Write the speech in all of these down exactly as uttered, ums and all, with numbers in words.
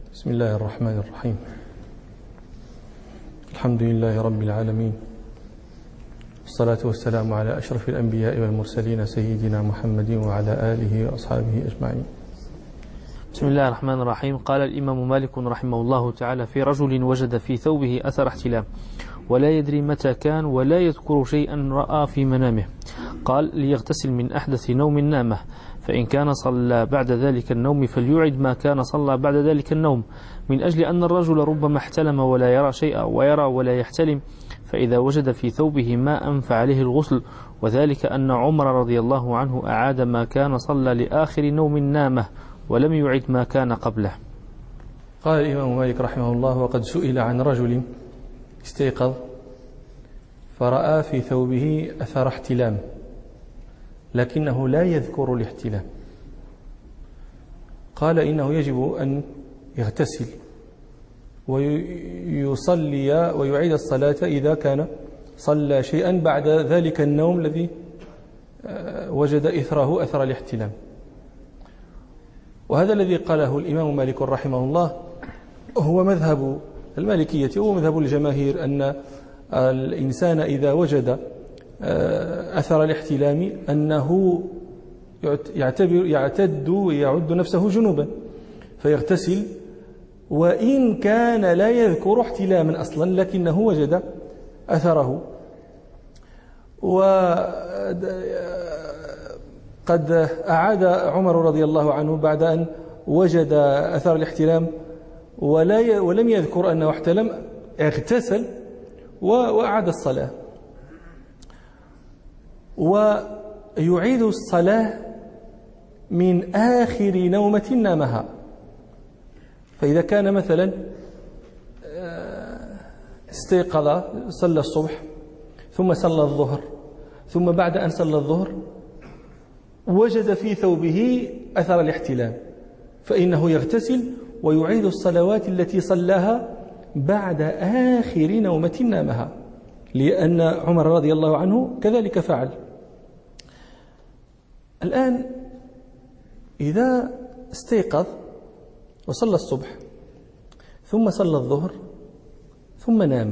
بسم الله الرحمن الرحيم. الحمد لله رب العالمين، والصلاة والسلام على أشرف الأنبياء والمرسلين سيدنا محمد وعلى آله وأصحابه أجمعين. بسم الله الرحمن الرحيم. قال الإمام مالك رحمه الله تعالى: في رجل وجد في ثوبه أثر احتلام ولا يدري متى كان ولا يذكر شيئا رأى في منامه، قال: ليغتسل من أحدث نوم نامه، فإن كان صلى بعد ذلك النوم فليعد ما كان صلى بعد ذلك النوم، من أجل أن الرجل ربما احتلم ولا يرى شيئا ويرى ولا يحتلم، فإذا وجد في ثوبه ماء فعليه الغسل، وذلك أن عمر رضي الله عنه أعاد ما كان صلى لآخر نوم نامه ولم يعد ما كان قبله. قال الإمام مالك رحمه الله: وقد سئل عن رجل استيقظ فرأى في ثوبه أثر احتلام لكنه لا يذكر الاحتلام، قال: إنه يجب أن يغتسل ويصلي ويعيد الصلاة إذا كان صلى شيئا بعد ذلك النوم الذي وجد إثره أثر الاحتلام. وهذا الذي قاله الإمام مالك رحمه الله هو مذهب المالكية وهو مذهب الجماهير، أن الإنسان إذا وجد أثر الاحتلام أنه يعتبر يعتد ويعد نفسه جنوبا فيغتسل، وإن كان لا يذكر احتلاما أصلا لكنه وجد أثره. وقد أعاد عمر رضي الله عنه بعد أن وجد أثر الاحتلام ولا ولم يذكر أنه احتلم، اغتسل وأعاد الصلاة، ويعيد الصلاة من آخر نومة نامها. فإذا كان مثلا استيقظ صلى الصبح ثم صلى الظهر، ثم بعد أن صلى الظهر وجد في ثوبه أثر الاحتلام، فإنه يغتسل ويعيد الصلوات التي صلاها بعد آخر نومة نامها، لأن عمر رضي الله عنه كذلك فعل. الآن إذا استيقظ وصلى الصبح ثم صلى الظهر ثم نام،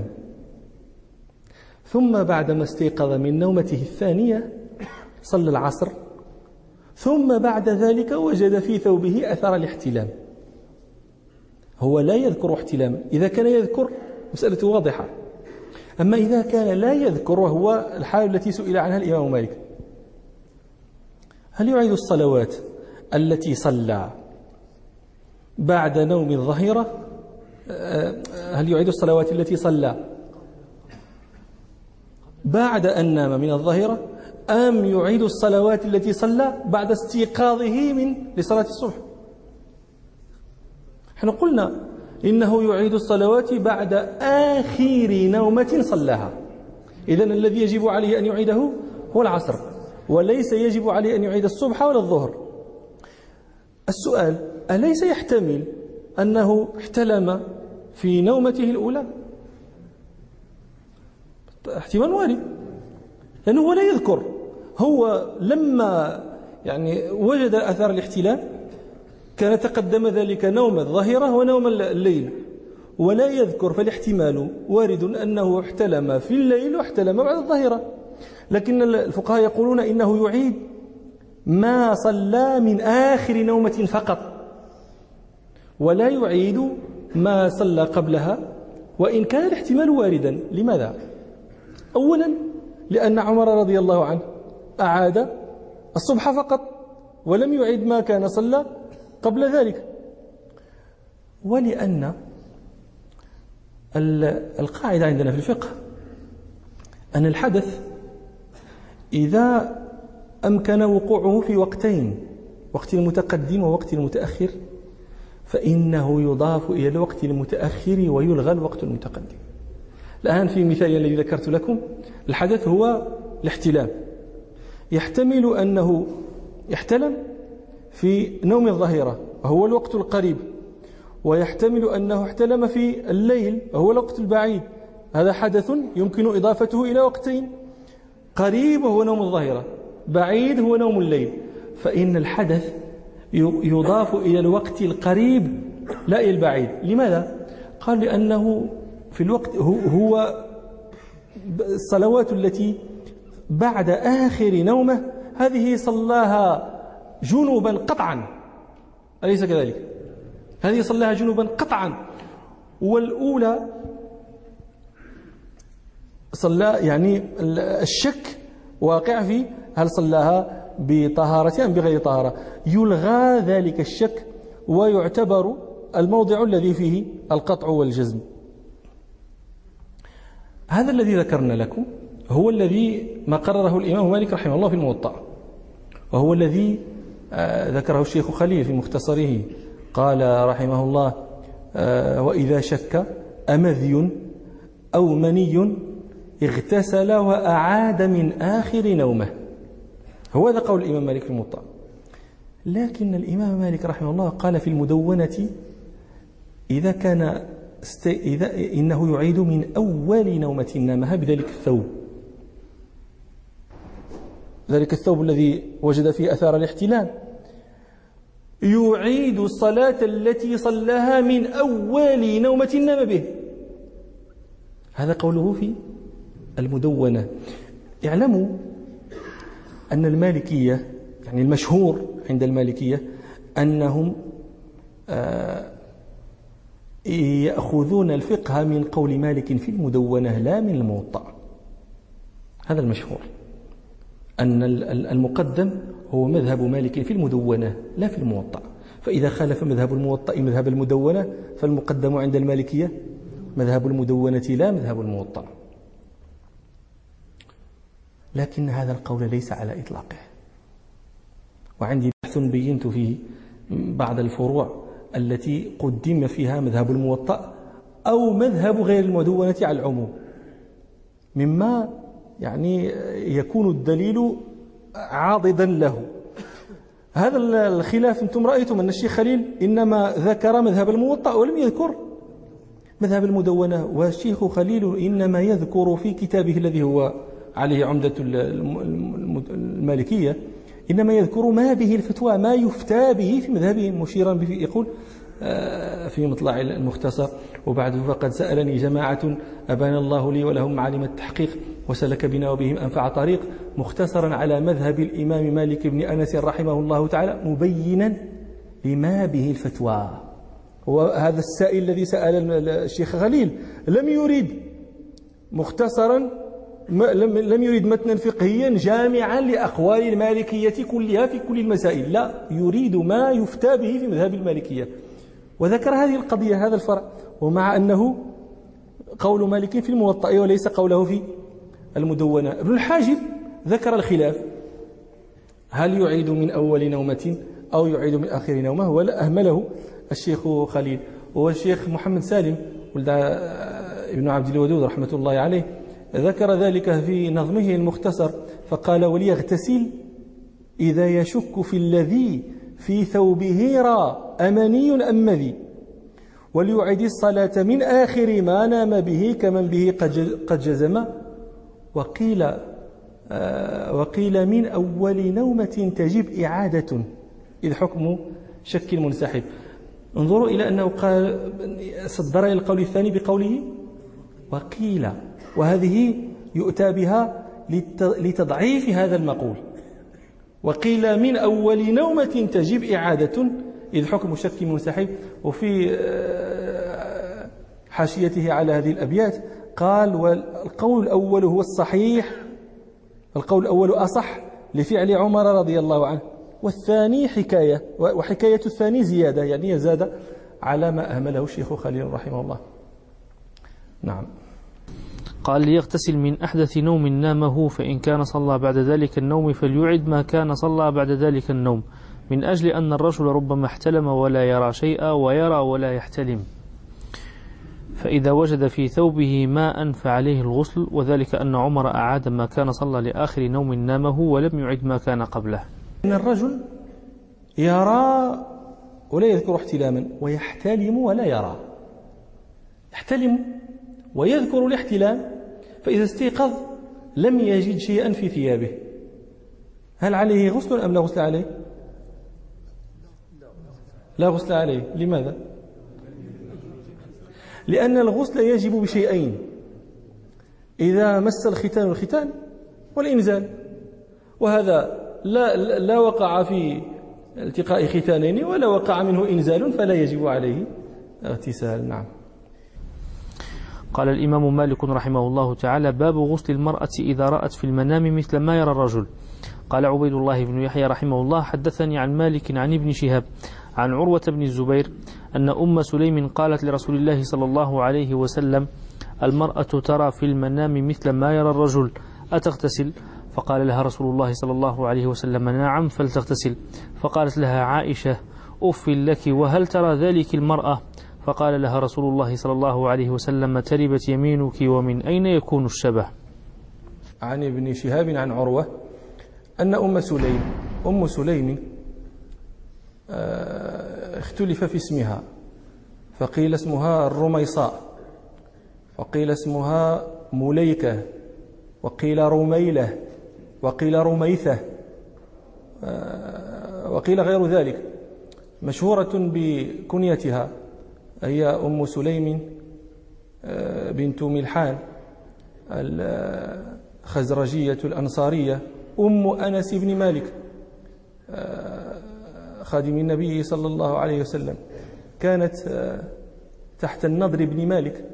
ثم بعدما استيقظ من نومته الثانية صلى العصر، ثم بعد ذلك وجد في ثوبه أثر الاحتلام، هو لا يذكر احتلاما. إذا كان يذكر مسألة واضحة، أما إذا كان لا يذكر وهو الحال التي سئل عنها الإمام مالك: هل يعيد الصلوات التي صلى بعد نوم الظهيرة؟ هل يعيد الصلوات التي صلى بعد أن نام من الظهيرة، أم يعيد الصلوات التي صلى بعد استيقاظه من لصلاة الصبح؟ نحن قلنا إنه يعيد الصلوات بعد آخر نومة صلاها، إذن الذي يجب عليه أن يعيده هو العصر، وليس يجب عليه أن يعيد الصبح ولا الظهر. السؤال: أليس يحتمل أنه احتلم في نومته الأولى؟ احتمال وارد، لأنه هو لا يذكر، هو لما يعني وجد أثر الاحتلام كان تقدم ذلك نوم الظهيرة ونوم الليل ولا يذكر، فالاحتمال وارد أنه احتلم في الليل واحتلم بعد الظهيرة. لكن الفقهاء يقولون إنه يعيد ما صلى من آخر نومة فقط، ولا يعيد ما صلى قبلها، وإن كان الاحتمال واردا. لماذا؟ أولا لأن عمر رضي الله عنه أعاد الصبح فقط ولم يعيد ما كان صلى قبل ذلك، ولأن القاعدة عندنا في الفقه أن الحدث إذا أمكن وقوعه في وقتين، وقت المتقدم ووقت المتأخر، فإنه يضاف إلى الوقت المتأخر ويلغى الوقت المتقدم. الآن في المثال الذي ذكرت لكم الحدث هو الاحتلام، يحتمل أنه يحتلم في نوم الظهيرة وهو الوقت القريب، ويحتمل أنه احتلم في الليل وهو الوقت البعيد. هذا حدث يمكن إضافته إلى وقتين: قريب وهو نوم الظهيرة، بعيد هو نوم الليل. فإن الحدث يضاف إلى الوقت القريب لا إلى البعيد. لماذا؟ قال لأنه في الوقت هو الصلوات التي بعد آخر نومه هذه صلاها جنوبا قطعا، أليس كذلك؟ هذه صلاها جنوبا قطعا، والأولى صلى يعني الشك واقع في هل صلاها بطهارة أم بغير طهارة. يلغى ذلك الشك ويعتبر الموضع الذي فيه القطع والجزم. هذا الذي ذكرنا لكم هو الذي ما قرره الإمام مالك رحمه الله في الموطأ، وهو الذي ذكره الشيخ خليل في مختصره. قال رحمه الله: وإذا شك أمذي أو مني اغتسل وأعاد من آخر نومه. هو هذا قول الإمام مالك في الموطأ. لكن الإمام مالك رحمه الله قال في المدونة: إذا كان است... إذا إنه يعيد من أول نومة نامها بذلك الثوب، ذلك الثوب الذي وجد فيه أثار الاحتلام، يعيد الصلاة التي صلاها من أول نومة نام به. هذا قوله في المدونة. اعلموا أن المالكية، يعني المشهور عند المالكية، أنهم آه يأخذون الفقه من قول مالك في المدونة لا من الموطأ. هذا المشهور، أن المقدم هو مذهب مالك في المدونة لا في الموطأ. فإذا خالف مذهب الموطأ مذهب المدونة فالمقدم عند المالكية مذهب المدونة لا مذهب الموطأ. لكن هذا القول ليس على إطلاقه، وعندي بحث بينت فيه بعض الفروع التي قدم فيها مذهب الموطأ أو مذهب غير المدونة على العموم، مما يعني يكون الدليل عاضدا له. هذا الخلاف أنتم رأيتم أن الشيخ خليل إنما ذكر مذهب الموطأ ولم يذكر مذهب المدونة، والشيخ خليل إنما يذكر في كتابه الذي هو عليه عمدة المالكية، إنما يذكر ما به الفتوى، ما يفتى به في مذهبه، مشيرا به يقول في مطلع المختصر: وبعد فقد سألني جماعة أبان الله لي ولهم معالم التحقيق وسلك بنا وبهم أنفع طريق، مختصرا على مذهب الإمام مالك بن أنس رحمه الله تعالى، مبينا لما به الفتوى. وهذا السائل الذي سأل الشيخ خليل لم يريد مختصرا، لم يريد متنا فقهيا جامعا لأقوال المالكية كلها في كل المسائل، لا، يريد ما يفتى به في مذهب المالكية، وذكر هذه القضية، هذا الفرع، ومع أنه قول مالك في الموطأ وليس قوله في المدونة. ابن الحاجب ذكر الخلاف، هل يعيد من أول نومة أو يعيد من آخر نومة، ولا أهمله الشيخ خليل. والشيخ محمد سالم ولد ابن عبد الودود رحمة الله عليه ذكر ذلك في نظمه المختصر، فقال: وليغتسل إذا يشك في الذي في ثوبه را أمني أم مذي، وليعيد الصلاة من آخر ما نام به كمن به قد جزم، وقيل آه وقيل من أول نومة تجب إعادة إذ حكم شك المنسحب. انظروا إلى أنه قال صدر القول الثاني بقوله وقيل، وهذه يؤتى بها لتضعيف هذا المقول. وقيل من أول نومة تجب إعادة إذ حكم شك منسحب. وفي حاشيته على هذه الأبيات قال: والقول الأول هو الصحيح، القول الأول أصح لفعل عمر رضي الله عنه، والثاني حكاية، وحكاية الثاني زيادة، يعني يزاد على ما أهمله الشيخ خليل رحمه الله. نعم. قال: ليغتسل من أحدث نوم نامه، فإن كان صلى بعد ذلك النوم فليعد ما كان صلى بعد ذلك النوم، من أجل أن الرجل ربما احتلم ولا يرى شيئا ويرى ولا يحتلم، فإذا وجد في ثوبه ماء فعليه الغسل، وذلك أن عمر أعاد ما كان صلى لآخر نوم نامه ولم يعد ما كان قبله. إن الرجل يرى ولا يذكر احتلاما، ويحتلم ولا يرى، يحتلم ويذكر الاحتلام، فإذا استيقظ لم يجد شيئا في ثيابه، هل عليه غسل أم لا غسل عليه؟ لا غسل عليه. لماذا؟ لأن الغسل يجب بشيئين: إذا مس الختان الختان والإنزال، وهذا لا, لا وقع في التقاء ختانين ولا وقع منه إنزال فلا يجب عليه اغتسال. نعم. قال الإمام مالك رحمه الله تعالى: باب غسل المرأة إذا رأت في المنام مثل ما يرى الرجل. قال عبيد الله بن يحيى رحمه الله: حدثني عن مالك عن ابن شهاب عن عروة بن الزبير أن أم سليم قالت لرسول الله صلى الله عليه وسلم: المرأة ترى في المنام مثل ما يرى الرجل، أتغتسل؟ فقال لها رسول الله صلى الله عليه وسلم: نعم فلتغتسل. فقالت لها عائشة: أف لك، وهل ترى ذلك المرأة؟ فقال لها رسول الله صلى الله عليه وسلم: تربت يمينك، ومن أين يكون الشبه؟ عن ابن شهاب عن عروة أن أم سليم أم سليم اختلف في اسمها، فقيل اسمها الرميصاء، وقيل اسمها مليكة، وقيل رميلة، وقيل رميثة، وقيل غير ذلك. مشهورة بكنيتها، هي أم سليم بنت ملحان الخزرجية الأنصارية أم أنس بن مالك خادم النبي صلى الله عليه وسلم، كانت تحت النضر بن مالك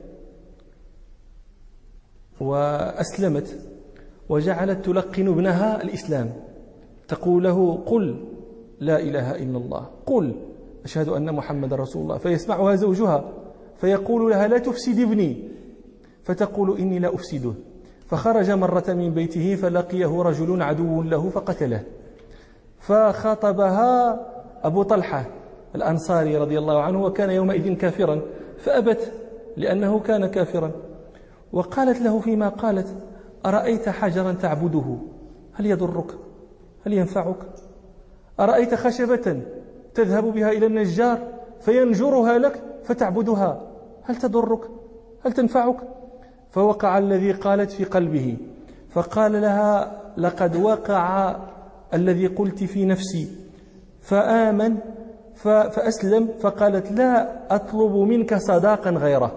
وأسلمت، وجعلت تلقن ابنها الإسلام، تقول له: قل لا إله إلا الله، قل أشهد أن محمد رسول الله. فيسمعها زوجها فيقول لها: لا تفسد ابني، فتقول: إني لا أفسده. فخرج مرة من بيته فلقيه رجل عدو له فقتله، فخاطبها أبو طلحة الأنصاري رضي الله عنه، وكان يومئذ كافرا، فأبت لأنه كان كافرا، وقالت له فيما قالت: أرأيت حجرا تعبده هل يضرك؟ هل ينفعك؟ أرأيت خشبة تذهب بها إلى النجار فينجرها لك فتعبدها هل تضرك؟ هل تنفعك؟ فوقع الذي قالت في قلبه، فقال لها: لقد وقع الذي قلت في نفسي، فآمن فأسلم، فقالت: لا أطلب منك صداقا غيره،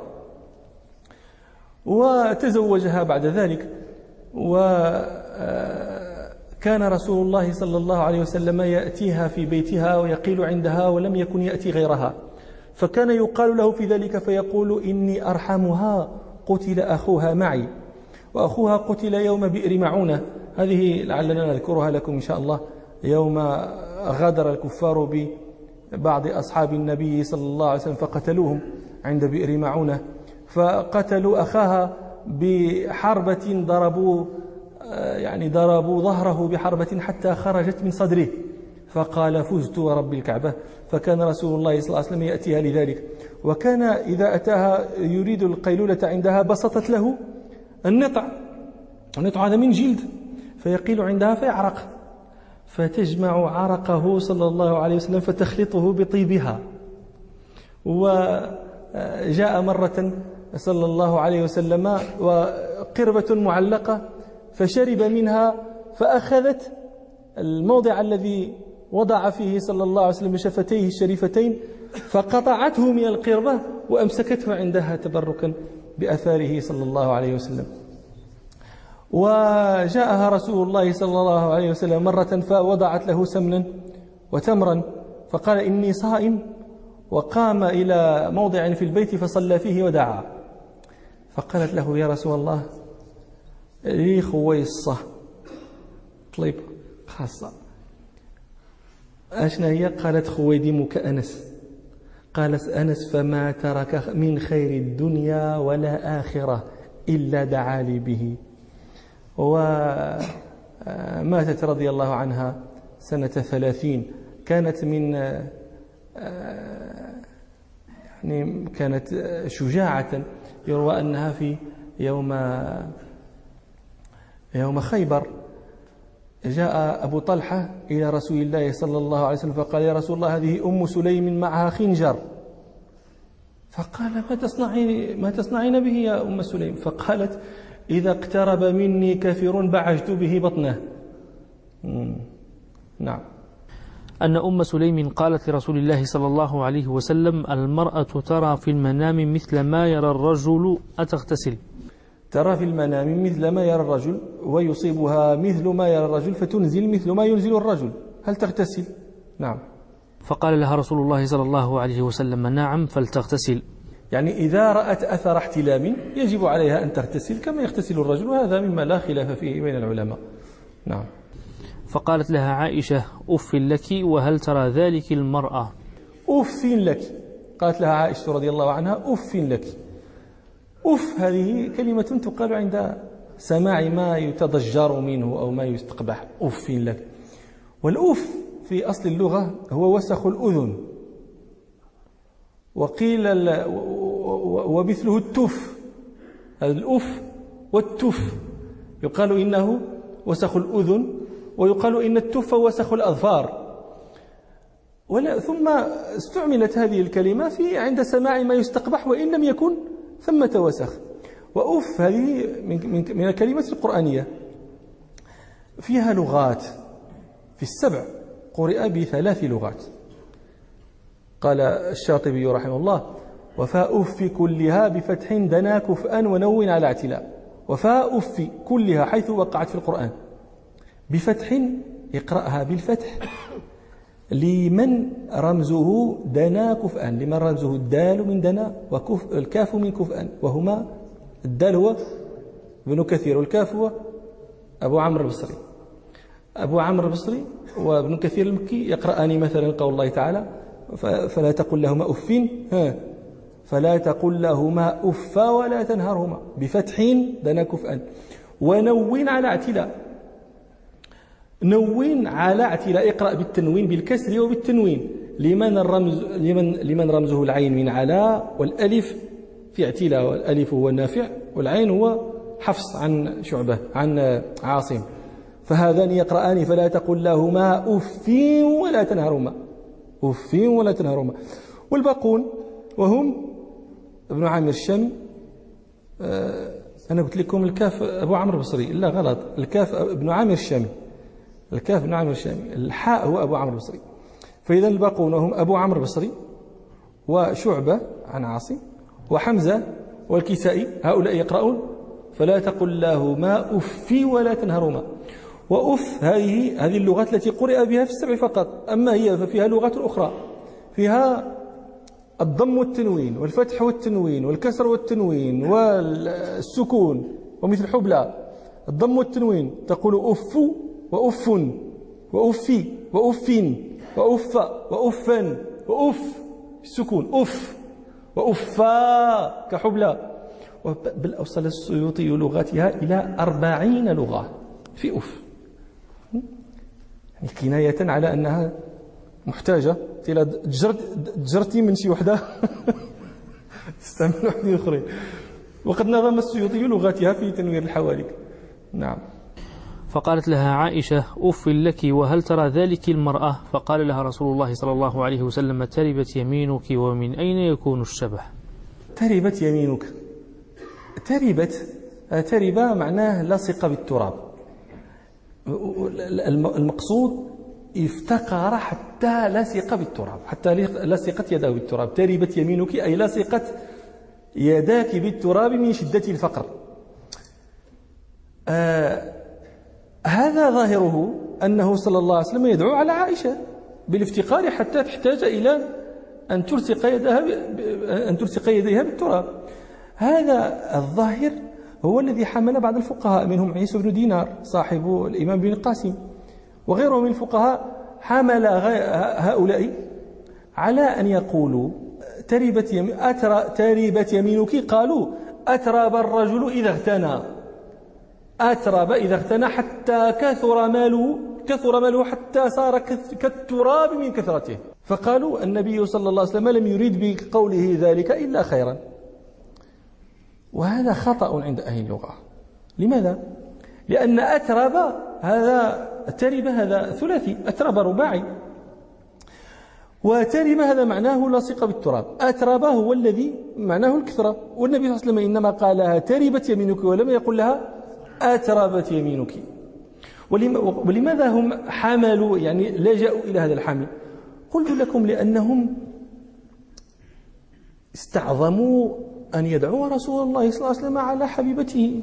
وتزوجها بعد ذلك. وكان رسول الله صلى الله عليه وسلم يأتيها في بيتها ويقيل عندها، ولم يكن يأتي غيرها، فكان يقال له في ذلك فيقول: إني أرحمها، قتل أخوها معي، وأخوها قتل يوم بئر معونة. هذه لعلنا نذكرها لكم إن شاء الله، يوم غادر الكفار ببعض أصحاب النبي صلى الله عليه وسلم فقتلوهم عند بئر معونة، فقتلوا أخاها بحربة، ضربوا يعني ضربوا ظهره بحربة حتى خرجت من صدره، فقال: فزت ورب الكعبة. فكان رسول الله صلى الله عليه وسلم يأتيها لذلك، وكان إذا أتاها يريد القيلولة عندها بسطت له النطع، النطع هذا من جلد، فيقيل عندها فيعرق، فتجمع عرقه صلى الله عليه وسلم فتخلطه بطيبها. وجاء مرة صلى الله عليه وسلم وقربة معلقة فشرب منها، فأخذت الموضع الذي وضع فيه صلى الله عليه وسلم بشفتيه الشريفتين فقطعته من القربة وأمسكته عندها تبركا بأثاره صلى الله عليه وسلم. وجاءها رسول الله صلى الله عليه وسلم مرة فوضعت له سمنا وتمرا، فقال: إني صائم، وقام إلى موضع في البيت فصلى فيه ودعا. فقالت له: يا رسول الله، لي خويصة طلب خاصة. أشنا هي؟ قالت: خويدمك أنس. قالت أنس: فما ترك من خير الدنيا ولا آخرة إلا دعا لي به. وماتت رضي الله عنها سنة ثلاثين. كانت من يعني كانت شجاعة، يروى أنها في يوم يوم خيبر جاء أبو طلحة إلى رسول الله صلى الله عليه وسلم فقال: يا رسول الله، هذه أم سليم معها خنجر. فقال: ما تصنعين ما تصنعين به يا أم سليم؟ فقالت: إذا اقترب مني كافر بعجت به بطنه. نعم. أن أم سليم قالت لرسول الله صلى الله عليه وسلم: المرأة ترى في المنام مثل ما يرى الرجل أتغتسل؟ ترى في المنام مثل ما يرى الرجل ويصيبها مثل ما يرى الرجل فتنزل مثل ما ينزل الرجل، هل تغتسل؟ نعم. فقال لها رسول الله صلى الله عليه وسلم: نعم فلتغتسل. يعني إذا رأت أثر احتلام يجب عليها أن تغتسل كما يغتسل الرجل، وهذا مما لا خلاف فيه بين العلماء. نعم. فقالت لها عائشة: أف لك وهل ترى ذلك المرأة؟ أف لك، قالت لها عائشة رضي الله عنها: أف لك. أف هذه كلمة تقال عند سماع ما يتضجر منه أو ما يستقبح، أف لك. والأف في أصل اللغة هو وسخ الأذن، وقيل ومثله التف، الأف والتف يقال إنه وسخ الأذن، ويقال إن التف وسخ الأظفار. ولا ثم استعملت هذه الكلمة في عند سماع ما يستقبح وإن لم يكن ثمة وسخ. وأف هذه من من الكلمات القرآنية، فيها لغات، في السبع قرئ بثلاث لغات. قال الشاطبي رحمه الله: وفاء أف كلها بفتح دنا كفءا ونون على اعتلاء. وفاء أف كلها حيث وقعت في القرآن بفتح، اقرأها بالفتح، لمن رمزه دنا كفءا، لمن رمزه الدال من دنا وكف الكاف من كفءا، وهما الدال هو ابن كثير والكاف هو أبو عمرو البصري. أبو عمرو البصري وابن كثير المكي يقرأان مثلا قول الله تعالى: فلا تقل لهما أف، ها فلا تقل لهما أف ولا تنهرهما، بفتح دنا كفءا، ونون على اعتلاء. نون على اعتلاء، اقرأ بالتنوين بالكسر وبالتنوين، لمن الرمز لمن لمن رمزه العين من علاء، والألف في اعتلاء، والألف هو النافع والعين هو حفص عن شعبة عن عاصم، فهذان يقرآن فلا تقل لهما أف ولا تنهرهما، أف ولا تنهرهما. والباقون وهم ابن عامر الشامي، آه أنا قلت لكم الكاف أبو عمرو البصري، لا غلط، الكاف ابن عامر الشامي، الكاف ابن عامر الشامي، الحاء هو أبو عمرو البصري. فإذا الباقون هم أبو عمرو البصري وشعبة عن عاصم وحمزة والكسائي، هؤلاء يقرؤون فلا تقل لهما أف ولا تنهرهما. وأف هذه هذه اللغات التي قرئ بها في السبع فقط، أما هي ففيها لغات أخرى، فيها الضم والتنوين والفتح والتنوين والكسر والتنوين والسكون، ومثل حبلى الضم والتنوين تقول أف وأف وأفي وأف وأف وأفا وأف السكون، أف وأفا كحبلى. بل أوصل السيوطي لغاتها إلى أربعين لغة في أف، يعني كناية على أنها محتاجة إلى جرتي من شي وحدة تستعمل وحدة أخرى. وقد نظم السيوطي لغاتها في تنوير الحوالك. نعم. فقالت لها عائشة: أف لك وهل ترى ذلك المرأة؟ فقال لها رسول الله صلى الله عليه وسلم: تربت يمينك ومن أين يكون الشبه؟ تربت يمينك، تربت ترب معناه لصق بالتراب، المقصود افتقر حتى لصق بالتراب، حتى لصقت يده بالتراب. تربت يمينك أي لصقت يداك بالتراب من شدة الفقر. آه هذا ظاهره أنه صلى الله عليه وسلم يدعو على عائشة بالافتقار حتى تحتاج إلى أن تلصق يدها أن تلصق يديها بالتراب. هذا الظاهر هو الذي حمل بعض الفقهاء، منهم عيسى بن دينار صاحب الإمام بن القاسم وغيره من الفقهاء، حمل هؤلاء على أن يقولوا تربت يمين أترى تربت يمينك، قالوا أترب الرجل إذا اغتنى، أترب إذا اغتنى حتى كثر ماله كثر ماله حتى صار كالتراب من كثرته. فقالوا النبي صلى الله عليه وسلم لم يريد بقوله ذلك إلا خيرا. وهذا خطأ عند أهل اللغة. لماذا؟ لأن أترب هذا ترب هذا ثلاثي، أترب رباعي، وترب هذا معناه لصق بالتراب، أترب هو الذي معناه الكثرة. والنبي صلى الله عليه وسلم إنما قالها تربت يمينك ولم يقل لها أتربت يمينك. ولماذا هم حملوا يعني لجأوا إلى هذا الحمل؟ قلت لكم لأنهم استعظموا أن يدعوا رسول الله صلى الله عليه وسلم على حبيبته،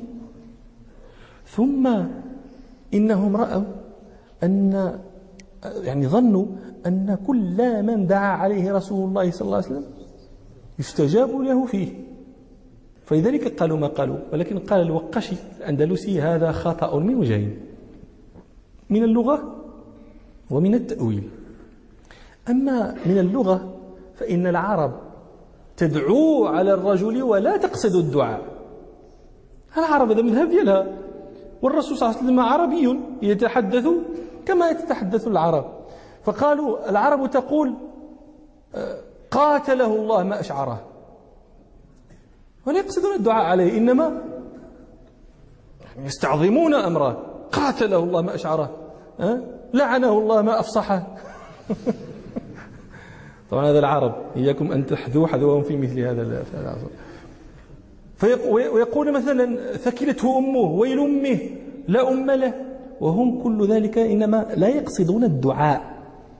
ثم إنهم رأوا أن يعني ظنوا أن كل من دعا عليه رسول الله صلى الله عليه وسلم يستجاب له فيه، فلذلك قالوا ما قالوا. ولكن قال الوقشي الأندلسي هذا خطأ من وجهين، من اللغة ومن التأويل. أما من اللغة فإن العرب تدعو على الرجل ولا تقصد الدعاء. العرب هذا مذهب ديالها، والرسول صلى الله عليه وسلم عربي يتحدث كما يتحدث العرب، فقالوا العرب تقول قاتله الله ما أشعره، ولا يقصدون الدعاء عليه، إنما يستعظمون أمره. قاتله الله ما أشعره، لعنه الله ما أفصحه. طبعا هذا العرب، إياكم أن تحذوا حذوهم في مثل هذا العصر. ويقول مثلا ثكلته أمه، ويل أمه لا أم له، وهم كل ذلك إنما لا يقصدون الدعاء.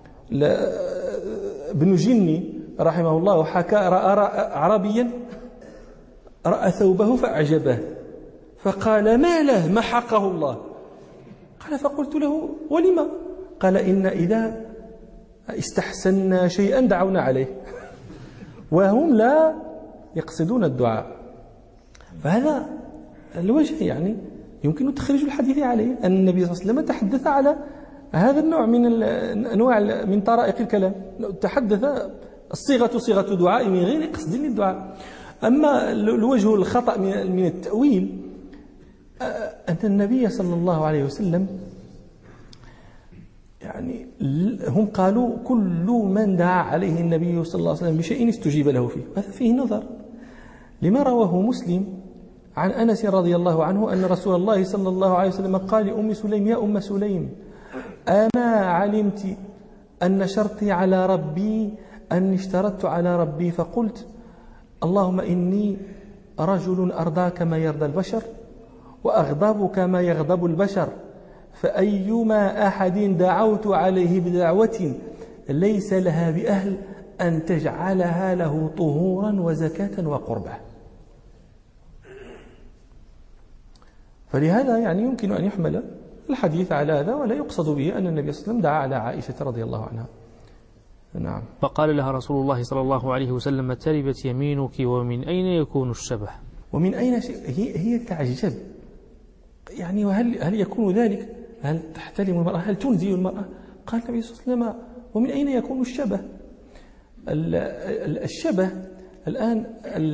ابن جني رحمه الله حكى رأى عربيا رأى ثوبه فأعجبه، فقال ما له محقه الله. قال فقلت له ولما؟ قال إن إذا استحسنا شيئا دعونا عليه، وهم لا يقصدون الدعاء. فهذا الوجه يعني يمكن تخرج الحديث عليه أن النبي صلى الله عليه وسلم تحدث على هذا النوع من أنواع من طرائق الكلام، تحدث الصيغة صيغة دعاء من غير قصد للدعاء. أما الوجه الخطأ من التأويل أن النبي صلى الله عليه وسلم يعني هم قالوا كل من دعا عليه النبي صلى الله عليه وسلم بشيء استجيب له فيه. هذا فيه نظر لما رواه مسلم عن أنس رضي الله عنه أن رسول الله صلى الله عليه وسلم قال لأم سليم يا أم سليم أما علمت أن شرطي على ربي أني اشترطت على ربي فقلت اللهم إني رجل أرضاك ما يرضى البشر وأغضب كما يغضب البشر، فأيما أحد دعوت عليه بدعوة ليس لها بأهل أن تجعلها له طهورا وزكاة وقربة. فلهذا يعني يمكن أن يحمل الحديث على هذا، ولا يقصد به أن النبي صلى الله عليه وسلم دعا على عائشة رضي الله عنها. نعم. فقال لها رسول الله صلى الله عليه وسلم تربت يمينك ومن أين يكون الشبه؟ ومن أين شيء هي, هي تعجب يعني، وهل هل يكون ذلك؟ هل تحتلم المرأة؟ هل تنزي المرأة؟ قال النبي صلى الله عليه وسلم ومن أين يكون الشبه؟ الشبه الآن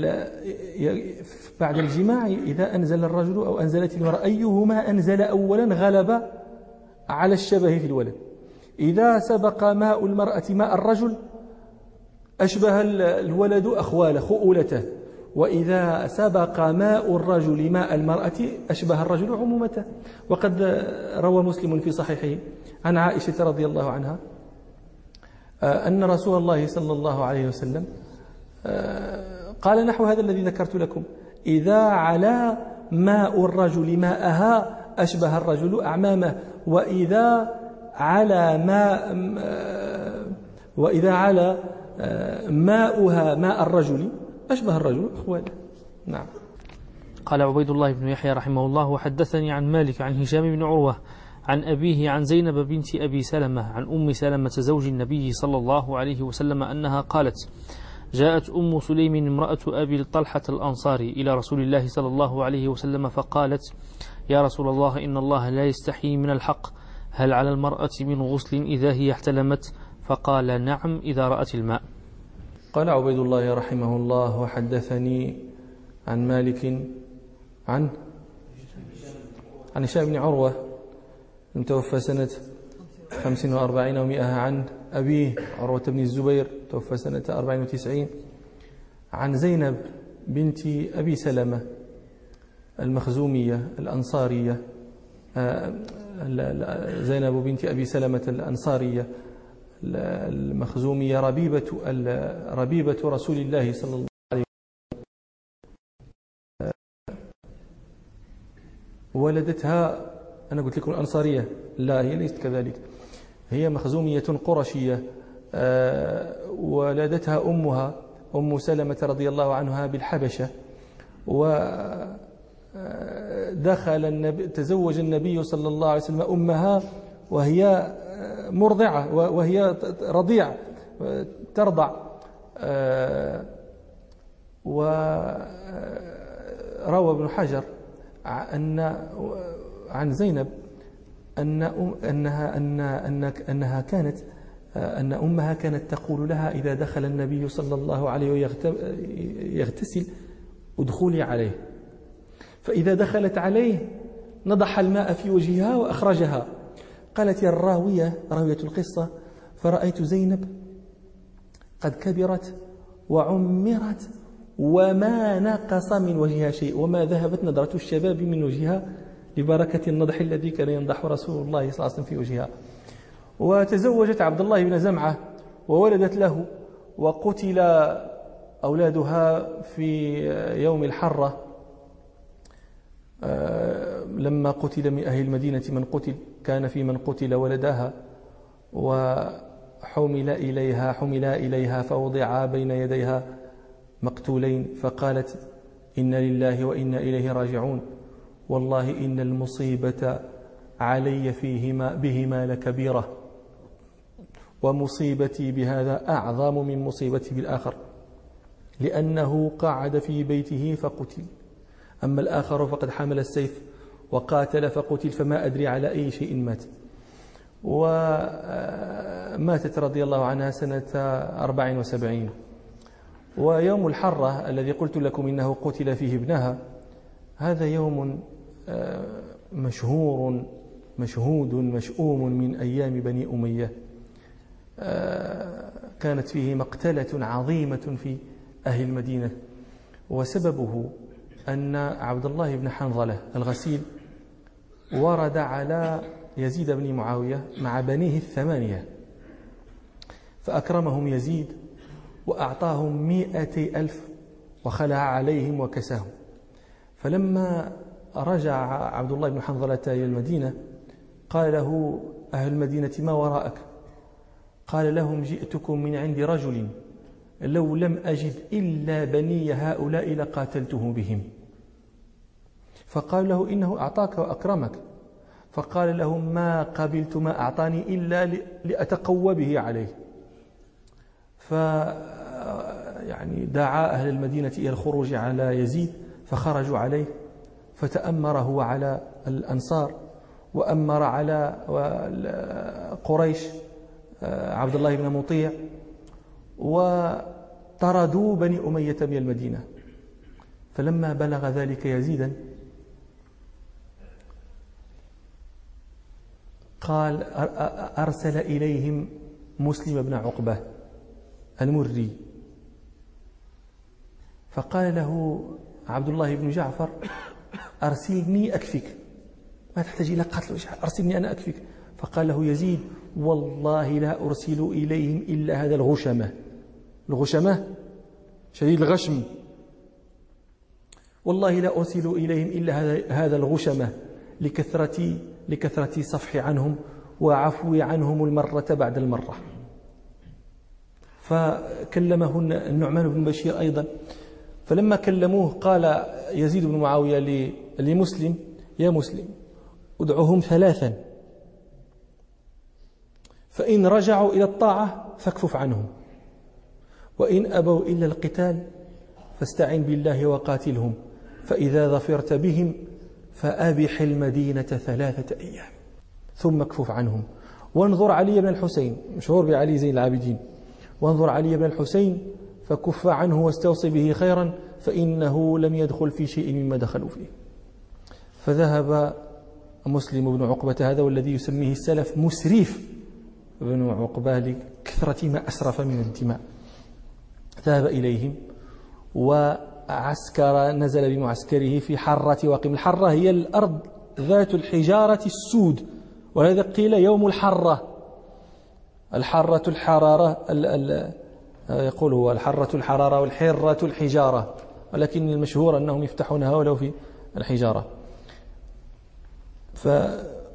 بعد الجماع إذا أنزل الرجل أو أنزلت المرأة أيهما أنزل أولا غلب على الشبه في الولد. إذا سبق ماء المرأة ماء الرجل أشبه الولد أخواله خؤولته، وإذا سبق ماء الرجل ماء المرأة أشبه الرجل عمومته. وقد روى مسلم في صحيحه عن عائشة رضي الله عنها أن رسول الله صلى الله عليه وسلم قال نحو هذا الذي ذكرت لكم: إذا علا ماء الرجل ماءها أشبه الرجل أعمامه، وإذا على ماء وإذا على ماؤها ماء الرجل أشبه الرجل أخواله. نعم. قال عبيد الله بن يحيى رحمه الله وحدثني عن مالك عن هشام بن عروة عن أبيه عن زينب بنت أبي سلمة عن أم سلمة زوج النبي صلى الله عليه وسلم أنها قالت: جاءت أم سليم امرأة أبي طلحة الأنصاري إلى رسول الله صلى الله عليه وسلم فقالت: يا رسول الله إن الله لا يستحي من الحق، هل على المرأة من غسل إذا هي احتلمت؟ فقال: نعم إذا رأت الماء. قال عبيد الله رحمه الله وحدثني عن مالك عن عن هشام بن عروة المتوفى سنة خمس وأربعين ومئة عن أبيه عروة بن الزبير توفى سنة أربعين وتسعين عن زينب بنت أبي سلمة المخزومية الأنصارية، زينب بنت أبي سلمة الأنصارية المخزومية ربيبة ربيبة رسول الله صلى الله عليه وسلم، ولدتها أنا قلت لكم الأنصارية، لا هي ليست كذلك، هي مخزومية قرشية، ولدتها أمها أم سلمة رضي الله عنها بالحبشة، ودخل النبي تزوج النبي صلى الله عليه وسلم أمها وهي مرضعة وهي رضيع ترضع. وروى ابن حجر أن عن زينب أن أنها أن أنها كانت أن أمها كانت تقول لها إذا دخل النبي صلى الله عليه وسلم يغتسل ادخلي عليه، فإذا دخلت عليه نضح الماء في وجهها وأخرجها. قالت يا الراوية راوية القصة فرأيت زينب قد كبرت وعمرت وما نقص من وجهها شيء، وما ذهبت نظرة الشباب من وجهها لبركة النضح الذي كان ينضح رسول الله صلى الله عليه وسلم في وجهها. وتزوجت عبد الله بن زمعة وولدت له، وقتل أولادها في يوم الحرة لما قتل من أهل المدينة من قتل، كان في من قتل ولداها، وحمل إليها حمل إليها فوضعا بين يديها مقتولين، فقالت إن لله وإنا إليه راجعون، والله إن المصيبة علي فيهما بهما لكبيرة، ومصيبتي بهذا أعظم من مصيبتي بالآخر، لأنه قعد في بيته فقتل، أما الآخر فقد حمل السيف وقاتل فقتل، فما أدري على أي شيء مات. وماتت رضي الله عنها سنة أربع وسبعين. ويوم الحرة الذي قلت لكم إنه قتل فيه ابنها، هذا يوم مشهور مشهود مشؤوم من أيام بني أمية، كانت فيه مقتلة عظيمة في أهل المدينة، وسببه أن عبد الله بن حنظلة الغسيل ورد على يزيد بن معاوية مع بنيه الثمانية، فأكرمهم يزيد وأعطاهم مئة ألف وخلع عليهم وكساهم. فلما رجع عبد الله بن حنظلة إلى المدينة قال له أهل المدينة ما وراءك؟ قال لهم جئتكم من عند رجل لو لم أجد إلا بني هؤلاء لقاتلته بهم. فقال له إنه أعطاك وأكرمك، فقال لهم ما قبلت ما أعطاني إلا لأتقوى به عليه. ف يعني دعا أهل المدينة إلى الخروج على يزيد، فخرجوا عليه، فتأمر هو على الأنصار وأمر على قريش عبد الله بن مطيع، وطردوا بني أمية من المدينة. فلما بلغ ذلك يزيدا قال أرسل إليهم مسلم بن عقبة المري، فقال له عبد الله بن جعفر أرسلني أكفك، ما تحتاج إلى قتل، أرسلني أنا أكفك. فقال له يزيد والله لا أرسل إليهم إلا هذا الغشمة. الغشمة شديد الغشم، والله لا أرسل إليهم إلا هذا الغشمة لكثرة لكثرة صفحي عنهم وعفوي عنهم المرة بعد المرة. فكلمه النعمان بن بشير أيضا، فلما كلموه قال يزيد بن معاوية لمسلم يا مسلم ادعوهم ثلاثا، فإن رجعوا إلى الطاعة فاكفف عنهم، وإن أبوا إلا القتال فاستعن بالله وقاتلهم، فإذا ظفرت بهم فأبح المدينة ثلاثة أيام ثم اكفف عنهم. وانظر علي بن الحسين، مشهور بعلي زين العابدين، وانظر علي بن الحسين فكف عنه واستوصي به خيرا، فإنه لم يدخل في شيء مما دخلوا فيه. فذهب مسلم بن عقبة هذا والذي يسميه السلف مسرف بن عقبة لكثرة ما أسرف من الدماء، ذهب إليهم وعسكر، نزل بمعسكره في حرة واقم. الحرة هي الأرض ذات الحجارة السود، ولذا قيل يوم الحرة. الحرة الحرارة ال ال يقول هو الحرة الحرارة والحرة الحجارة، ولكن المشهور أنهم يفتحونها ولو في الحجارة.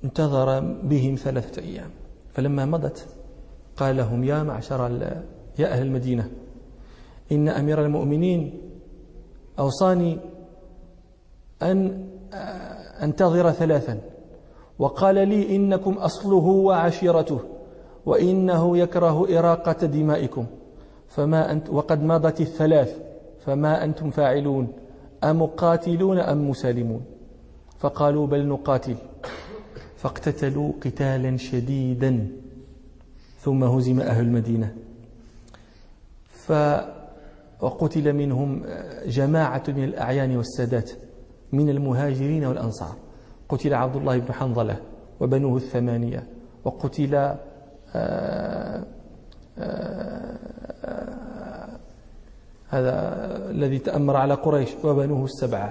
انتظر بهم ثلاثة أيام، فلما مضت قال لهم: يا معشر يا أهل المدينة، إن أمير المؤمنين أوصاني أن أنتظر ثلاثا، وقال لي: إنكم أصله وعشيرته، وإنه يكره إراقة دمائكم، فما أنت وقد مضت الثلاث، فما أنتم فاعلون؟ أمقاتلون أم مسالمون؟ فقالوا: بل نقاتل. فاقتتلوا قتالا شديدا، ثم هزم أهل المدينة، ف وقتل منهم جماعة من الأعيان والسادات من المهاجرين والأنصار. قتل عبد الله بن حنظلة وبنوه الثمانية، وقتل آآ آآ هذا الذي تأمر على قريش وبنوه السبعة،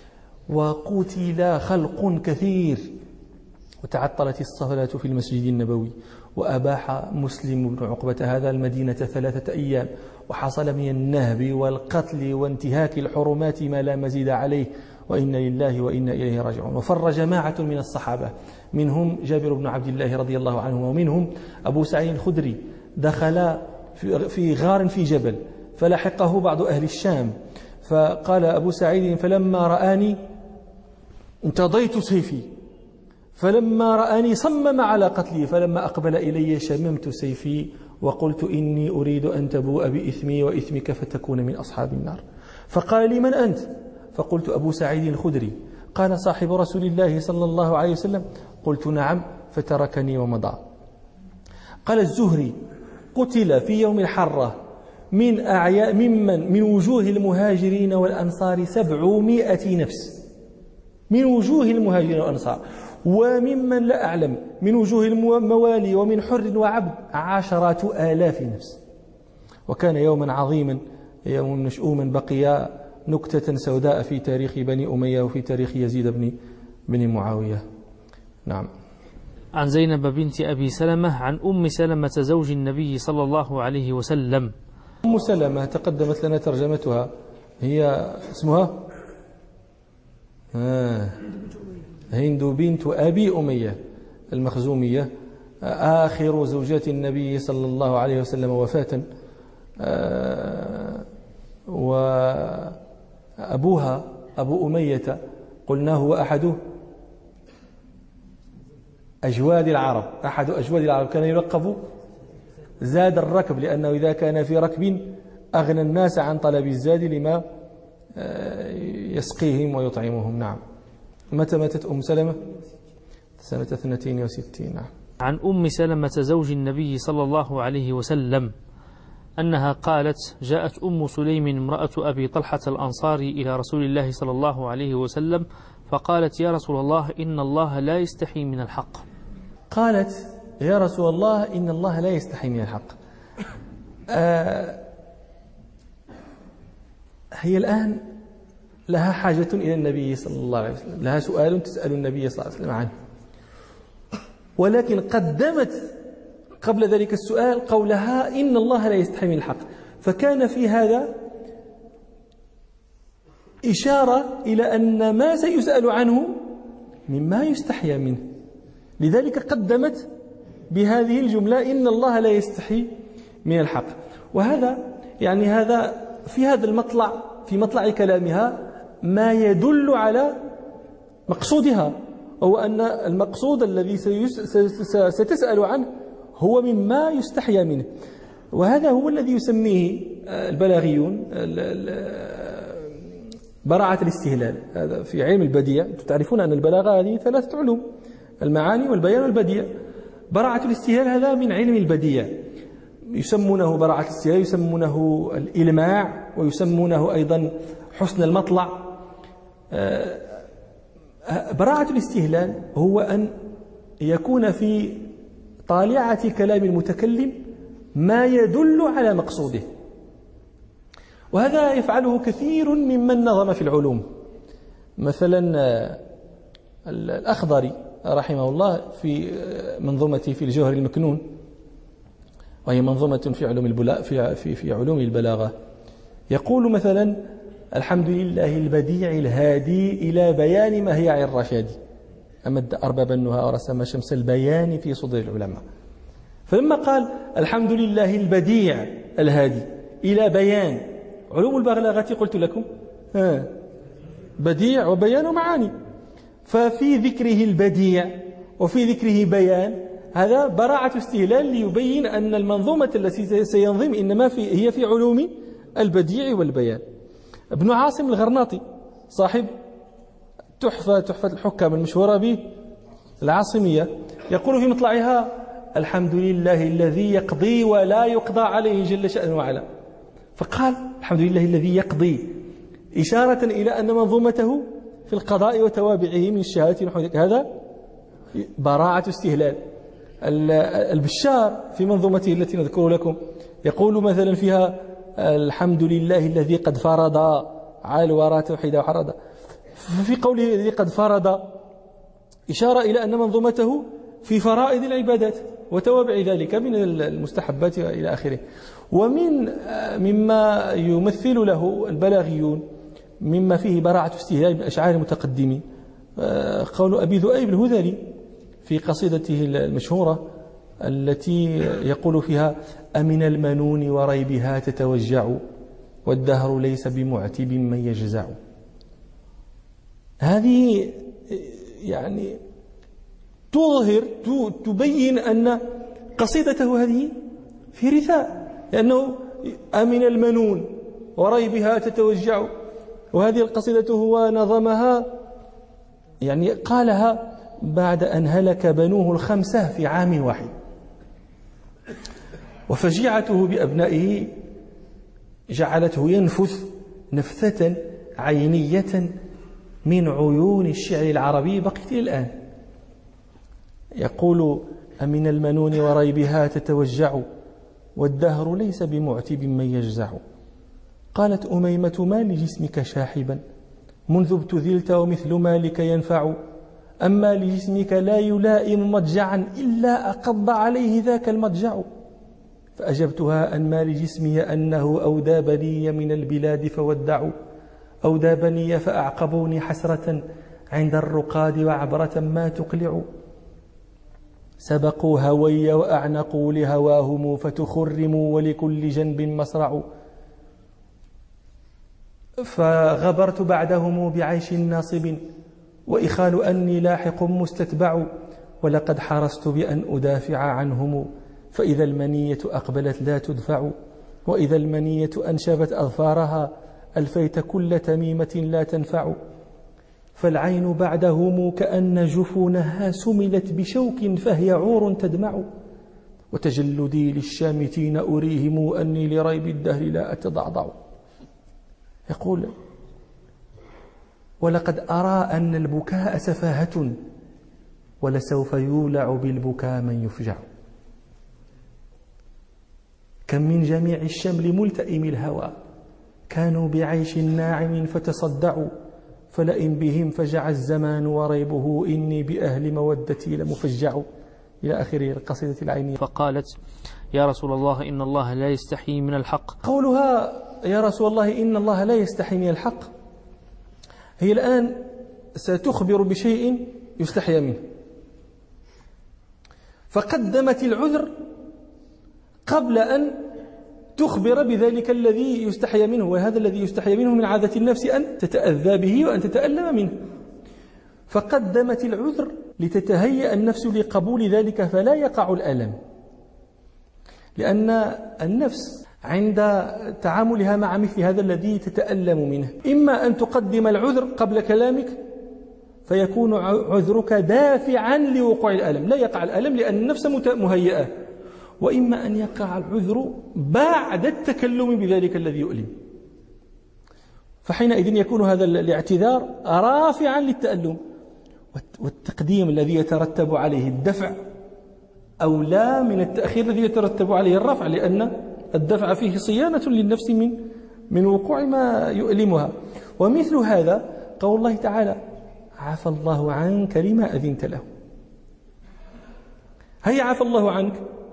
وقتل خلق كثير، وتعطلت الصلاة في المسجد النبوي، وأباح مسلم بن عقبة هذا المدينة ثلاثة أيام، وحصل من النهب والقتل وانتهاك الحرمات ما لا مزيد عليه، وإنا لله وإنا إليه راجعون. وفر جماعة من الصحابة، منهم جابر بن عبد الله رضي الله عنه، ومنهم أبو سعيد الخدري، دخل في غار في جبل، فلحقه بعض أهل الشام، فقال أبو سعيد: فلما رآني انتضيت سيفي، فلما رآني صمم على قتلي، فلما أقبل إلي شممت سيفي وقلت: إني أريد أن تبوء بإثمي وإثمك فتكون من أصحاب النار. فقال لي: من أنت؟ فقلت: أبو سعيد الخدري. قال: صاحب رسول الله صلى الله عليه وسلم؟ قلت: نعم. فتركني ومضى. قال الزهري: قتل في يوم الحرة من أعياء ممن من وجوه المهاجرين والأنصار سبعمائة نفس، من وجوه المهاجرين والأنصار، وممن لا أعلم من وجوه الموالي ومن حر وعبد عشرات آلاف نفس. وكان يوما عظيما، يوم مشؤوما، بقي نكتة سوداء في تاريخ بني أمية وفي تاريخ يزيد بن بن معاوية. نعم. عن زينب بنت أبي سلمة عن أم سلمة زوج النبي صلى الله عليه وسلم. أم سلمة تقدمت لنا ترجمتها، هي اسمها آه هند بنت أبي أمية المخزومية، آخر زوجات النبي صلى الله عليه وسلم وفاة، آه وأبوها أبو أمية قلنا هو أحد أجواد العرب، أحد أجواد العرب، كان يلقب زاد الركب، لأنه إذا كان في ركب أغنى الناس عن طلب الزاد لما يسقيهم ويطعمهم. نعم. متى ماتت أم سلمة؟ سنة اثنتين وستين. نعم. عن أم سلمة زوج النبي صلى الله عليه وسلم أنها قالت: جاءت أم سليم امرأة أبي طلحة الأنصاري إلى رسول الله صلى الله عليه وسلم فقالت: يا رسول الله، إن الله لا يستحي من الحق. قالت: يا رسول الله، إن الله لا يستحي من الحق. آه هي الآن لها حاجة إلى النبي صلى الله عليه وسلم، لها سؤال تسأل النبي صلى الله عليه وسلم عنه، ولكن قدمت قبل ذلك السؤال قولها: إن الله لا يستحي من الحق، فكان في هذا إشارة إلى أن ما سيسأل عنه مما يستحيا منه، لذلك قدمت بهذه الجملة: إن الله لا يستحي من الحق. وهذا يعني هذا في هذا المطلع، في مطلع كلامها، ما يدل على مقصودها، وهو أن المقصود الذي ستسأل عنه هو مما يستحيا منه. وهذا هو الذي يسميه البلاغيون براعة الاستهلال. هذا في علم البديع، تعرفون أن البلاغة هذه ثلاثة علوم: المعاني والبيان والبديع. براعة الاستهلال هذا من علم البديع، يسمونه براعة الاستهلال، يسمونه الإلماع، ويسمونه أيضا حسن المطلع. براعة الاستهلال هو أن يكون في طالعة كلام المتكلم ما يدل على مقصوده، وهذا يفعله كثير ممن نظم في العلوم. مثلا الأخضري رحمه الله في منظومته في الجوهر المكنون، وهي منظومة في علوم البلاغة في, في, في علوم البلاغة، يقول مثلا: الحمد لله البديع الهادي إلى بيان مهيع الرشاد. أمد أرباب النهى ورسم شمس البيان في صدور العلماء. فلما قال الحمد لله البديع الهادي إلى بيان علوم البلاغة قلت لكم ها بديع وبيان ومعاني، ففي ذكره البديع وفي ذكره بيان هذا براعة استهلال ليبين أن المنظومة التي سينظم إنما في هي في علوم البديع والبيان. ابن عاصم الغرناطي صاحب تحفة تحفة الحكام المشهورة به العاصمية يقول في مطلعها الحمد لله الذي يقضي ولا يقضى عليه جل شأنه وعلا، فقال الحمد لله الذي يقضي إشارة إلى أن منظومته في القضاء وتوابعه من الشهادة ونحو ذلك، هذا براعة استهلال. البشار في منظومته التي نذكر لكم يقول مثلا فيها الحمد لله الذي قد فرض على الورى توحيدا وحردا، في قوله الذي قد فرض إشارة إلى أن منظومته في فرائض العبادات وتوابع ذلك من المستحبات إلى آخره. ومن مما يمثل له البلاغيون مما فيه براعة استهلال من أشعار المتقدمين قول أبي ذؤيب الهذلي في قصيدته المشهورة التي يقول فيها أمن المنون وريبها تتوجع والدهر ليس بمعتب من يجزع. هذه يعني تظهر تبين أن قصيدته هذه في رثاء، لأنه أمن المنون وريبها تتوجع، وهذه القصيدة هو نظمها يعني قالها بعد أن هلك بنوه الخمسة في عام واحد، وفجيعته بأبنائه جعلته ينفث نفثة عينية من عيون الشعر العربي بقيت إلى الآن. يقول أمن المنون وريبها تتوجع والدهر ليس بمعتب من يجزع. قالت أميمة ما لجسمك شاحبا منذ ابتذلت ومثل مالك ينفع، أما لجسمك لا يلائم مضجعا إلا أقض عليه ذاك المضجع. فأجبتها أن ما لجسمي أنه أودى بني من البلاد فودعوا، أودى بني فأعقبوني حسرة عند الرقاد وعبرة ما تقلع. سبقوا هوي وأعنقوا لهواهم فتخرموا ولكل جنب مصرع. فغبرت بعدهم بعيش ناصب وإخال أني لاحق مستتبع، ولقد حرصت بأن أدافع عنهم فإذا المنية أقبلت لا تدفع، وإذا المنية أنشبت أظفارها ألفيت كل تميمة لا تنفع. فالعين بعدهم كأن جفونها سملت بشوك فهي عور تدمع، وتجلدي للشامتين أريهم أني لريب الدهر لا أتضعضع. يقول ولقد أرى أن البكاء سفاهة ولسوف يولع بالبكاء من يفجع. كم من جميع الشمل ملتئم الهوى كانوا بعيش ناعم فتصدعوا، فلئن بهم فجع الزمان وريبه إني بأهل مودتي لمفجع. إلى آخر القصيدة العينية. فقالت يا رسول الله إن الله لا يستحي من الحق. قولها يا رسول الله إن الله لا يستحي من الحق هي الآن ستخبر بشيء يستحيا منه، فقدمت العذر قبل أن تخبر بذلك الذي يستحيا منه، وهذا الذي يستحيا منه من عادة النفس أن تتأذى به وأن تتألم منه، فقدمت العذر لتتهيأ النفس لقبول ذلك فلا يقع الألم. لأن النفس عند تعاملها مع مثل هذا الذي تتألم منه إما أن تقدم العذر قبل كلامك فيكون عذرك دافعا لوقوع الألم، لا يقع الألم لأن النفس مهيئة، وإما أن يقع العذر بعد التكلم بذلك الذي يؤلم، فحينئذ يكون هذا الاعتذار رافعا للتألم، والتقديم الذي يترتب عليه الدفع أولى من التأخير الذي يترتب عليه الرفع، لأن الدفع فيه صيانة للنفس من من وقوع ما يؤلمها. ومثل هذا قول الله تعالى عفى الله عنك لما أذنت له. هيا عفى الله عنك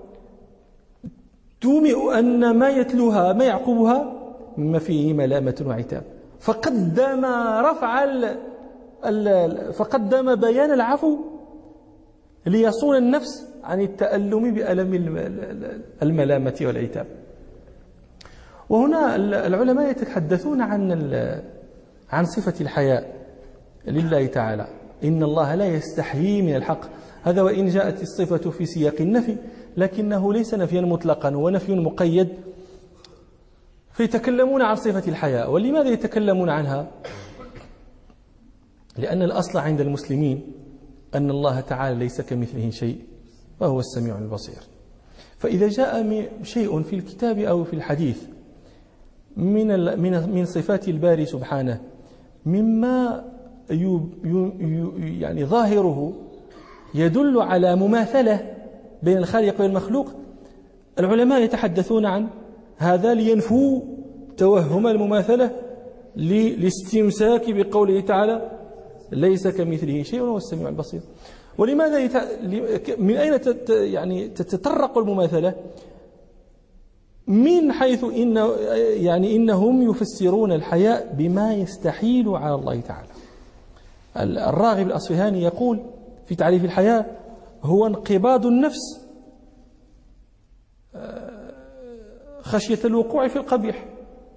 تومئ أن ما يتلوها ما يعقبها مما فيه ملامة وعتاب، فقدم رفع فقدم بيان العفو ليصون النفس عن التألم بألم الملامة والعتاب. وهنا العلماء يتحدثون عن عن صفة الحياء لله تعالى، إن الله لا يستحيي من الحق. هذا وإن جاءت الصفة في سياق النفي، لكنه ليس نفيا مطلقا، ونفي مقيد. فيتكلمون عن صفة الحياء. ولماذا يتكلمون عنها؟ لأن الأصل عند المسلمين أن الله تعالى ليس كمثله شيء وهو السميع البصير. فإذا جاء شيء في الكتاب أو في الحديث من من من صفات الباري سبحانه مما يعني ظاهره يدل على مماثلة بين الخالق والمخلوق، العلماء يتحدثون عن هذا لينفوا توهم المماثلة للاستمساك بقوله تعالى ليس كمثله شيء وهو السميع البصير. ولماذا يت... من أين تت... يعني تتطرق المماثلة؟ من حيث إن يعني إنهم يفسرون الحياء بما يستحيل على الله تعالى. الراغب الأصفهاني يقول في تعريف الحياء: هو انقباض النفس خشية الوقوع في القبيح.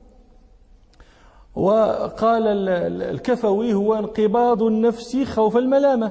وقال الكفوي: هو انقباض النفس خوف الملامة.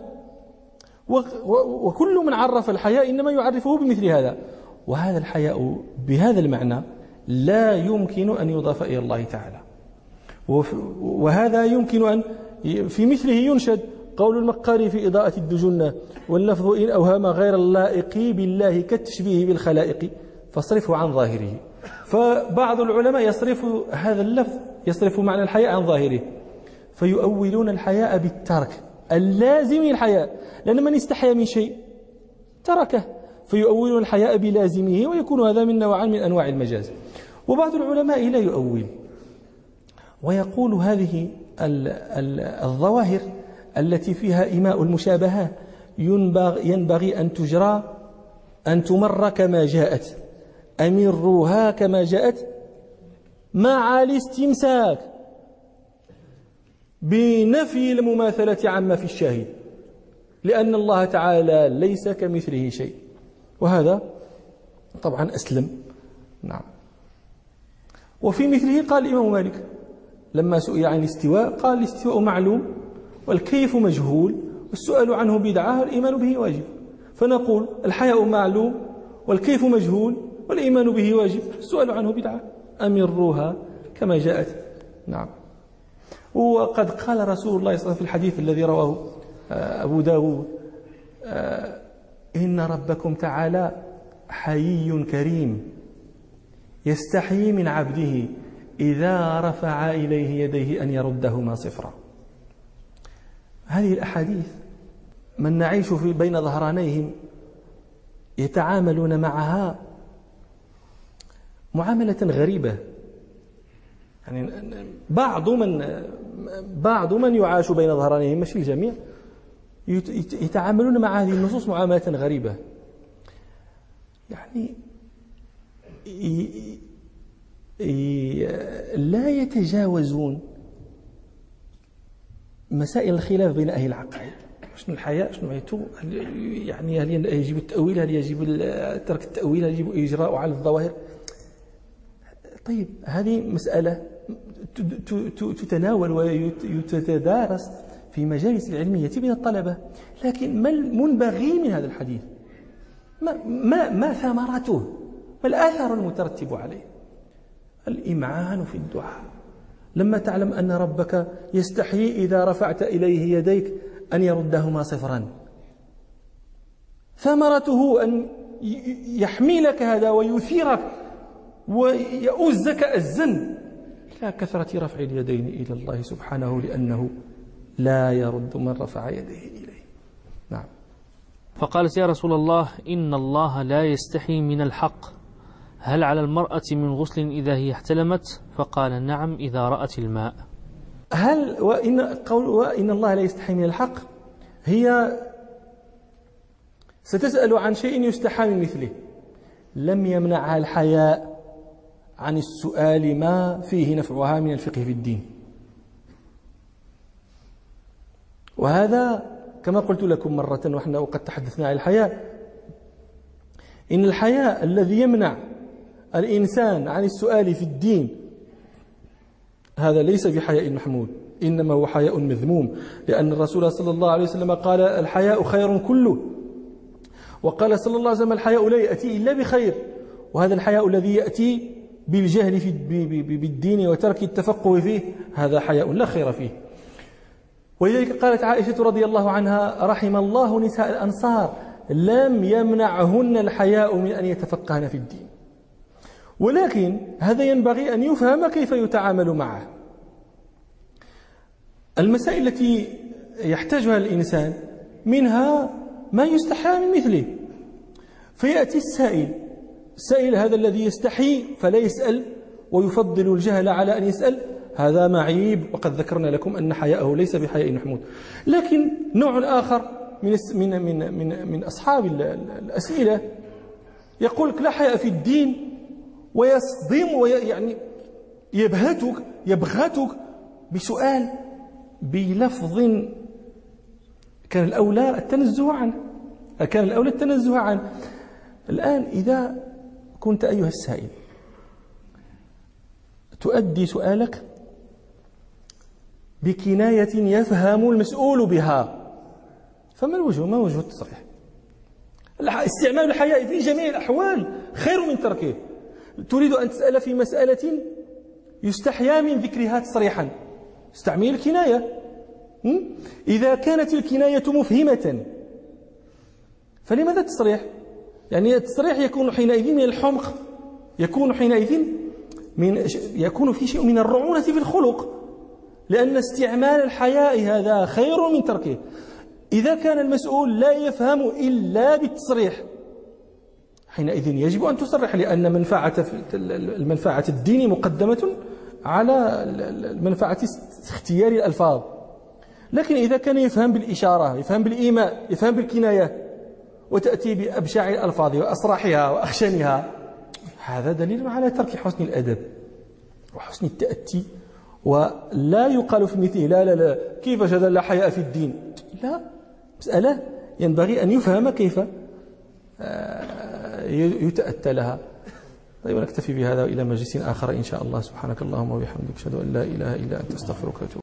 وكل من عرف الحياء إنما يعرفه بمثل هذا. وهذا الحياء بهذا المعنى لا يمكن أن يضاف إلى الله تعالى. وهذا يمكن أن في مثله ينشد قول المقاري في إضاءة الدجنة: واللفظ إن أوهم غير اللائق بالله كالتشبيه بالخلائق فاصرفه عن ظاهره. فبعض العلماء يصرف هذا اللفظ، يصرف معنى الحياء عن ظاهره، فيؤولون الحياء بالترك اللازم للحياء، لأن من استحيا من شيء تركه، فيؤولون الحياء بلازمه، ويكون هذا من نوع من أنواع المجاز. وبعض العلماء لا يؤول ويقول هذه الظواهر التي فيها إيماء المشابهة ينبغي أن تجرى أن تمر كما جاءت، أمروها كما جاءت مع الاستمساك بنفي المماثلة عما في الشاهد، لأن الله تعالى ليس كمثله شيء. وهذا طبعا أسلم. نعم. وفي مثله قال الإمام مالك لما سئل عن الاستواء قال: الاستواء معلوم والكيف مجهول والسؤال عنه بدعة والإيمان به واجب. فنقول الحياء معلوم والكيف مجهول والإيمان به واجب، السؤال عنه بدعة، أمروها كما جاءت. نعم. وقد قال رسول الله صلى الله عليه وسلم في الحديث الذي رواه أبو داود: إن ربكم تعالى حيي كريم يستحيي من عبده إذا رفع إليه يديه أن يردهما صفرا. هذه الأحاديث من نعيش في بين ظهرانيهم يتعاملون معها معاملة غريبة. يعني بعض من بعض من يعاش بين ظهرانيهم، مش الجميع، يتعاملون مع هذه النصوص معاملة غريبة. يعني لا يتجاوزون مسائل الخلاف بين أهل العقائد. شنو الحياء؟ شنو معناته؟ يعني هل يجب التأويل؟ هل يجب ترك التأويل؟ هل يجب إجراء على الظواهر؟ طيب، هذه مسألة تتناول وتتدارس في مجالس العلمية بين الطلبة، لكن ما المنبغي من هذا الحديث؟ ما, ما, ما ثمرته؟ ما الأثر المترتب عليه؟ الإمعان في الدعاء. لما تعلم أن ربك يستحيي إذا رفعت إليه يديك أن يردهما صفرا، ثمرته أن يحملك هذا ويثيرك ويؤزك أزا إلى كثرة رفع اليدين إلى الله سبحانه، لأنه لا يرد من رفع يديه إليه. نعم. فقالت: يا رسول الله، إن الله لا يستحي من الحق، هل على المرأة من غسل إذا هي احتلمت؟ فقال: نعم، إذا رأت الماء. هل وإن قول وإن الله لا يستحي من الحق هي ستسأل عن شيء يستحى من مثله، لم يمنعها الحياء عن السؤال ما فيه نفعها من الفقه في الدين. وهذا كما قلت لكم مرة ونحن وقد تحدثنا عن الحياء، إن الحياء الذي يمنع الإنسان عن السؤال في الدين هذا ليس بحياء محمود، إنما هو حياء مذموم، لأن الرسول صلى الله عليه وسلم قال الحياء خير كله، وقال صلى الله عليه وسلم الحياء لا يأتي إلا بخير، وهذا الحياء الذي يأتي بالجهل في بالدين وترك التفقه فيه هذا حياء لا خير فيه. ولذلك قالت عائشة رضي الله عنها رحم الله نساء الأنصار لم يمنعهن الحياء من أن يتفقهن في الدين، ولكن هذا ينبغي أن يفهم كيف يتعامل معه. المسائل التي يحتاجها الإنسان منها ما يستحى من مثله، فيأتي السائل السائل هذا الذي يستحي فلا يسأل ويفضل الجهل على أن يسأل، هذا معيب، وقد ذكرنا لكم أن حياءه ليس بحياء محمود. لكن نوع آخر من من من من, من أصحاب الأسئلة يقول لك لا حياء في الدين، ويصدم ويعني يبهتك يبغتك بسؤال بلفظ كان الأولى التنزه عنه كان الأولى التنزه عنه. الآن إذا كنت أيها السائل تؤدي سؤالك بكناية يفهم المسؤول بها، فما الوجه ما وجه التصريح؟ استعمال الحياء في جميع الأحوال خير من تركه. تريد أن تسأل في مسألة يستحيا من ذكرها تصريحا، استعمل الكناية. إذا كانت الكناية مفهمة فلماذا التصريح؟ يعني التصريح يكون حينئذ من الحمق، يكون حينئذ من يكون في شيء من الرعونة في الخلق، لأن استعمال الحياء هذا خير من تركه. إذا كان المسؤول لا يفهم إلا بالتصريح حينئذ يجب أن تصرح، لأن منفعة المنفعة الدين مقدمة على المنفعة اختيار الألفاظ. لكن إذا كان يفهم بالإشارة، يفهم بالإيماء، يفهم بالكناية، وتأتي بأبشع الألفاظ وأصراحها وأخشنها، هذا دليل على ترك حسن الأدب وحسن التأتي. ولا يقال في مثله لا لا لا كيف جدل لا حياء في الدين، لا، مسألة ينبغي أن يفهم كيف يتأتى لها. طيب، نكتفي بهذا إلى مجلس آخر إن شاء الله. سبحانك اللهم وبحمدك، أشهد أن لا إله إلا أنت، أستغفرك وأتوب